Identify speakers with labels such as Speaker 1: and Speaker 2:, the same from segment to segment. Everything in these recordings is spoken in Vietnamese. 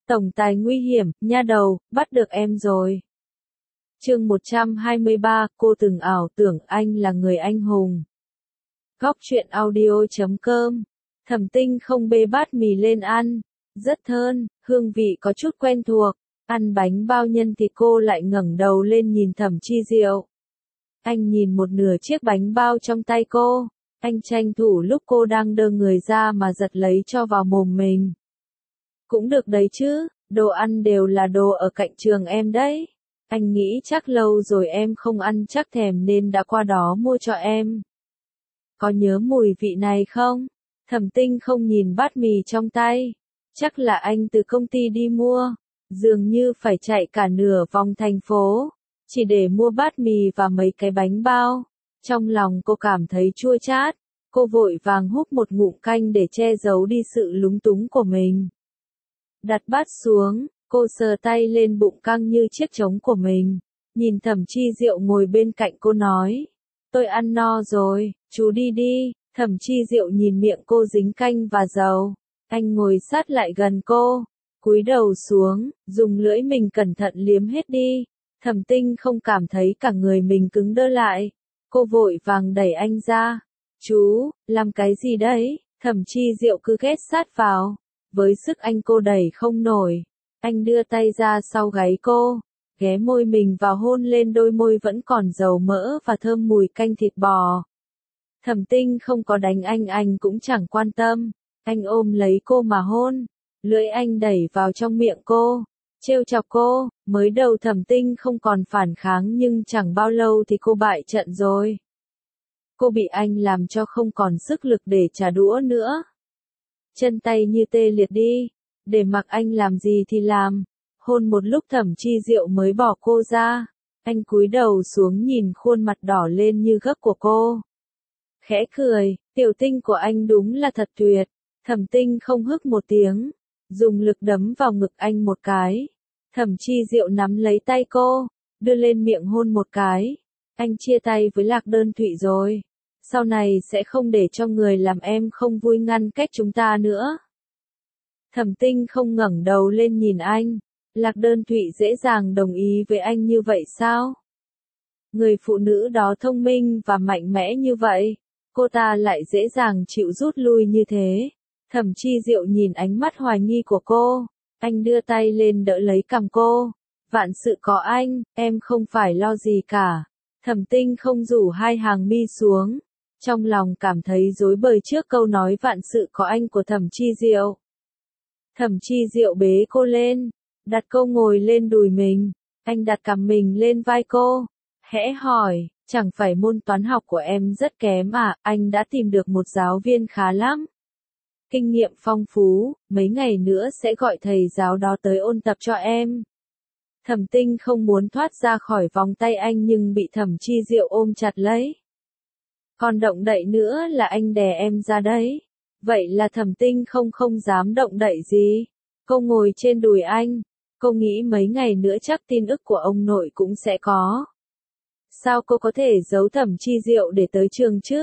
Speaker 1: Tổng tài nguy hiểm, nha đầu, bắt được em rồi. Chương 123, cô từng ảo tưởng anh là người anh hùng. Góc truyện audio.com. Thẩm Tinh không bê bát mì lên ăn, rất thơm, hương vị có chút quen thuộc. Ăn bánh bao nhân thì cô lại ngẩng đầu lên nhìn Thẩm Chi Diệu. Anh nhìn một nửa chiếc bánh bao trong tay cô, anh tranh thủ lúc cô đang đơ người ra mà giật lấy cho vào mồm mình. Cũng được đấy chứ, đồ ăn đều là đồ ở cạnh trường em đấy. Anh nghĩ chắc lâu rồi em không ăn chắc thèm nên đã qua đó mua cho em. Có nhớ mùi vị này không? Thẩm Tinh không nhìn bát mì trong tay. Chắc là anh từ công ty đi mua. Dường như phải chạy cả nửa vòng thành phố, chỉ để mua bát mì và mấy cái bánh bao. Trong lòng cô cảm thấy chua chát. Cô vội vàng húp một ngụm canh để che giấu đi sự lúng túng của mình. Đặt bát xuống, cô sờ tay lên bụng căng như chiếc trống của mình. Nhìn Thẩm Chi Diệu ngồi bên cạnh cô nói. Tôi ăn no rồi, chú đi đi. Thẩm Chi Diệu nhìn miệng cô dính canh và dầu. Anh ngồi sát lại gần cô, cúi đầu xuống, dùng lưỡi mình cẩn thận liếm hết đi. Thẩm Tinh không cảm thấy cả người mình cứng đơ lại. Cô vội vàng đẩy anh ra. Chú, làm cái gì đấy? Thẩm Chi Diệu cứ ghé sát vào. Với sức anh cô đẩy không nổi. Anh đưa tay ra sau gáy cô, ghé môi mình vào hôn lên đôi môi vẫn còn dầu mỡ và thơm mùi canh thịt bò. Thẩm Tinh không có đánh anh cũng chẳng quan tâm. Anh ôm lấy cô mà hôn. Lưỡi anh đẩy vào trong miệng cô, trêu chọc cô. Mới đầu Thẩm Tinh không còn phản kháng nhưng chẳng bao lâu thì cô bại trận rồi. Cô bị anh làm cho không còn sức lực để trả đũa nữa. Chân tay như tê liệt đi, để mặc anh làm gì thì làm. Hôn một lúc Thẩm Chi Diệu mới bỏ cô ra. Anh cúi đầu xuống nhìn khuôn mặt đỏ lên như gấc của cô. Khẽ cười, tiểu Tinh của anh đúng là thật tuyệt. Thẩm Tinh không hức một tiếng, dùng lực đấm vào ngực anh một cái. Thẩm Chi Diệu nắm lấy tay cô, đưa lên miệng hôn một cái. Anh chia tay với Lạc Đơn Thụy rồi. Sau này sẽ không để cho người làm em không vui ngăn cách chúng ta nữa. Thẩm Tinh không ngẩng đầu lên nhìn anh. Lạc Đơn Thụy dễ dàng đồng ý với anh như vậy sao? Người phụ nữ đó thông minh và mạnh mẽ như vậy, cô ta lại dễ dàng chịu rút lui như thế. Thẩm Chi Diệu nhìn ánh mắt hoài nghi của cô. Anh đưa tay lên đỡ lấy cằm cô. Vạn sự có anh, em không phải lo gì cả. Thẩm Tinh không rủ hai hàng mi xuống. Trong lòng cảm thấy rối bời trước câu nói vạn sự có anh của Thẩm Chi Diệu. Thẩm Chi Diệu bế cô lên, đặt cô ngồi lên đùi mình. Anh đặt cằm mình lên vai cô, khẽ hỏi, chẳng phải môn toán học của em rất kém à? Anh đã tìm được một giáo viên khá lắm. Kinh nghiệm phong phú, mấy ngày nữa sẽ gọi thầy giáo đó tới ôn tập cho em. Thẩm Tinh không muốn thoát ra khỏi vòng tay anh nhưng bị Thẩm Chi Diệu ôm chặt lấy. Còn động đậy nữa là anh đè em ra đấy. Vậy là Thẩm Tinh không dám động đậy gì. Cô ngồi trên đùi anh. Cô nghĩ mấy ngày nữa chắc tin ức của ông nội cũng sẽ có. Sao cô có thể giấu Thẩm Chi Diệu để tới trường chứ?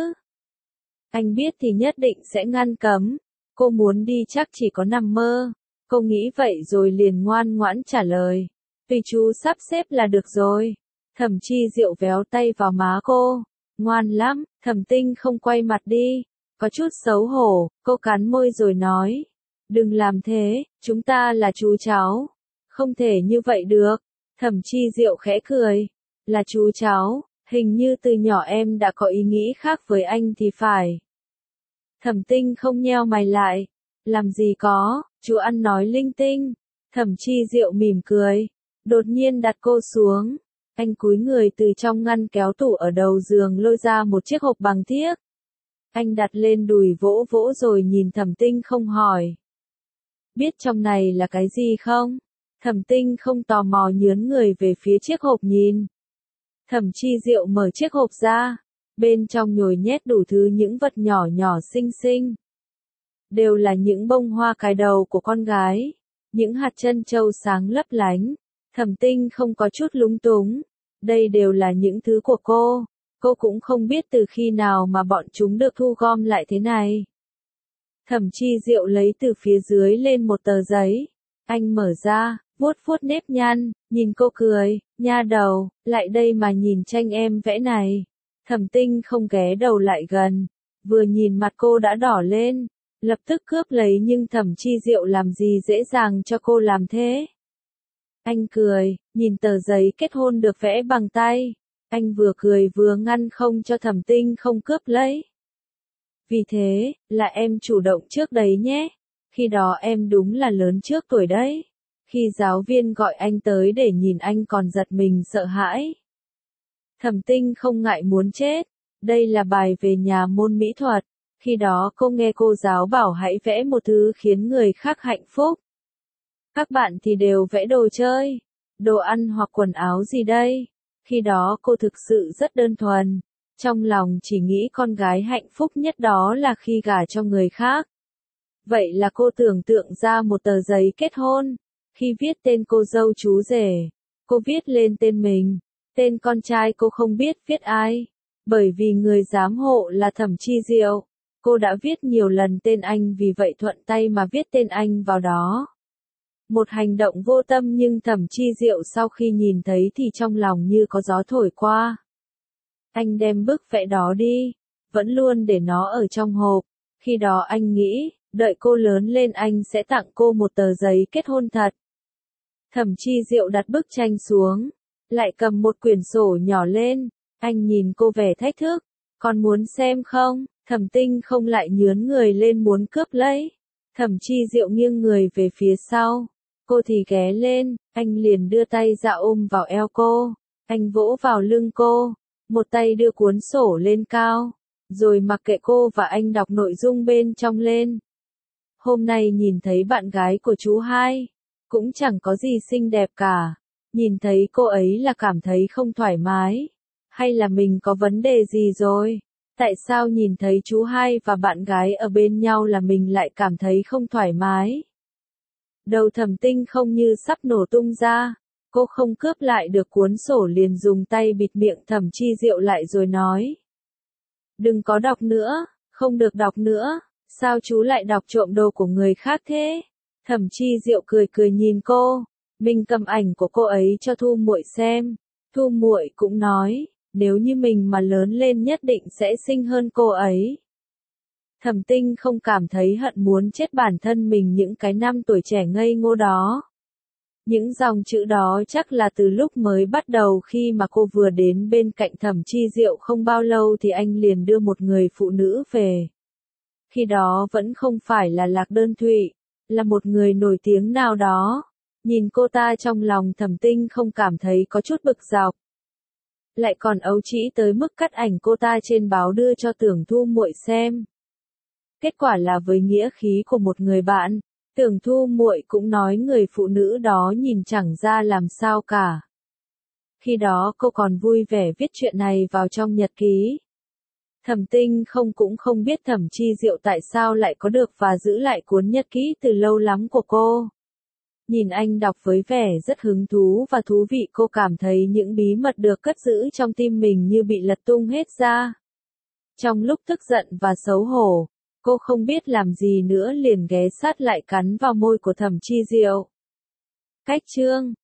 Speaker 1: Anh biết thì nhất định sẽ ngăn cấm. Cô muốn đi chắc chỉ có nằm mơ. Cô nghĩ vậy rồi liền ngoan ngoãn trả lời. Tùy chú sắp xếp là được rồi. Thẩm Chi Diệu véo tay vào má cô. Ngoan lắm. Thẩm Tinh không quay mặt đi. Có chút xấu hổ, cô cắn môi rồi nói. Đừng làm thế, chúng ta là chú cháu. Không thể như vậy được. Thẩm Chi Diệu khẽ cười. Là chú cháu, hình như từ nhỏ em đã có ý nghĩ khác với anh thì phải. Thẩm Tinh không nheo mày lại. Làm gì có, chú ăn nói linh tinh. Thẩm Chi Diệu mỉm cười. Đột nhiên đặt cô xuống. Anh cúi người từ trong ngăn kéo tủ ở đầu giường lôi ra một chiếc hộp bằng thiếc. Anh đặt lên đùi vỗ vỗ rồi nhìn Thẩm Tinh không hỏi. Biết trong này là cái gì không? Thẩm Tinh không tò mò nhướn người về phía chiếc hộp nhìn. Thẩm Chi Diệu mở chiếc hộp ra. Bên trong nhồi nhét đủ thứ những vật nhỏ nhỏ xinh xinh. Đều là những bông hoa cài đầu của con gái. Những hạt trân châu sáng lấp lánh. Thẩm Tinh không có chút lúng túng. Đây đều là những thứ của cô. Cô cũng không biết từ khi nào mà bọn chúng được thu gom lại thế này. Thẩm Chi Diệu lấy từ phía dưới lên một tờ giấy. Anh mở ra, vuốt vuốt nếp nhăn, nhìn cô cười, nha đầu, lại đây mà nhìn tranh em vẽ này. Thẩm Tinh không ghé đầu lại gần, vừa nhìn mặt cô đã đỏ lên, lập tức cướp lấy nhưng Thẩm Chi Diệu làm gì dễ dàng cho cô làm thế. Anh cười, nhìn tờ giấy kết hôn được vẽ bằng tay, anh vừa cười vừa ngăn không cho Thẩm Tinh không cướp lấy. Vì thế, là em chủ động trước đấy nhé, khi đó em đúng là lớn trước tuổi đấy. Khi giáo viên gọi anh tới để nhìn anh còn giật mình sợ hãi. Thẩm Tinh không ngại muốn chết, đây là bài về nhà môn mỹ thuật, khi đó cô nghe cô giáo bảo hãy vẽ một thứ khiến người khác hạnh phúc. Các bạn thì đều vẽ đồ chơi, đồ ăn hoặc quần áo gì đây? Khi đó cô thực sự rất đơn thuần, trong lòng chỉ nghĩ con gái hạnh phúc nhất đó là khi gả cho người khác. Vậy là cô tưởng tượng ra một tờ giấy kết hôn, khi viết tên cô dâu chú rể, cô viết lên tên mình, tên con trai cô không biết viết ai, bởi vì người giám hộ là Thẩm Chi Diệu, cô đã viết nhiều lần tên anh vì vậy thuận tay mà viết tên anh vào đó. Một hành động vô tâm nhưng Thẩm Chi Diệu sau khi nhìn thấy thì trong lòng như có gió thổi qua. Anh đem bức vẽ đó đi, vẫn luôn để nó ở trong hộp, khi đó anh nghĩ, đợi cô lớn lên anh sẽ tặng cô một tờ giấy kết hôn thật. Thẩm Chi Diệu đặt bức tranh xuống, lại cầm một quyển sổ nhỏ lên, anh nhìn cô vẻ thách thức, con muốn xem không? Thẩm Tinh không lại nhướn người lên muốn cướp lấy. Thẩm Chi Diệu nghiêng người về phía sau, cô thì ghé lên, anh liền đưa tay ra ôm vào eo cô, anh vỗ vào lưng cô, một tay đưa cuốn sổ lên cao, rồi mặc kệ cô và anh đọc nội dung bên trong lên. Hôm nay nhìn thấy bạn gái của chú hai, cũng chẳng có gì xinh đẹp cả, nhìn thấy cô ấy là cảm thấy không thoải mái, hay là mình có vấn đề gì rồi? Tại sao nhìn thấy chú hai và bạn gái ở bên nhau là mình lại cảm thấy không thoải mái? Đầu Thẩm Tinh không như sắp nổ tung ra, cô không cướp lại được cuốn sổ liền dùng tay bịt miệng Thẩm Chi Diệu lại rồi nói. Đừng có đọc nữa, không được đọc nữa, sao chú lại đọc trộm đồ của người khác thế? Thẩm Chi Diệu cười cười nhìn cô, mình cầm ảnh của cô ấy cho Thu muội xem, Thu muội cũng nói, nếu như mình mà lớn lên nhất định sẽ xinh hơn cô ấy. Thẩm Tinh không cảm thấy hận muốn chết bản thân mình những cái năm tuổi trẻ ngây ngô đó. Những dòng chữ đó chắc là từ lúc mới bắt đầu khi mà cô vừa đến bên cạnh Thẩm Chi Diệu không bao lâu thì anh liền đưa một người phụ nữ về. Khi đó vẫn không phải là Lạc Đơn Thụy, là một người nổi tiếng nào đó. Nhìn cô ta trong lòng Thẩm Tinh không cảm thấy có chút bực dọc. Lại còn ấu trĩ tới mức cắt ảnh cô ta trên báo đưa cho Tưởng Thu muội xem. Kết quả là với nghĩa khí của một người bạn, Tưởng Thu muội cũng nói người phụ nữ đó nhìn chẳng ra làm sao cả. Khi đó cô còn vui vẻ viết chuyện này vào trong nhật ký. Thẩm Tinh cũng không biết Thẩm Chi Diệu tại sao lại có được và giữ lại cuốn nhật ký từ lâu lắm của cô. Nhìn anh đọc với vẻ rất hứng thú và thú vị, cô cảm thấy những bí mật được cất giữ trong tim mình như bị lật tung hết ra. Trong lúc tức giận và xấu hổ, cô không biết làm gì nữa liền ghé sát lại cắn vào môi của Thẩm Chi Diệu. Cách chương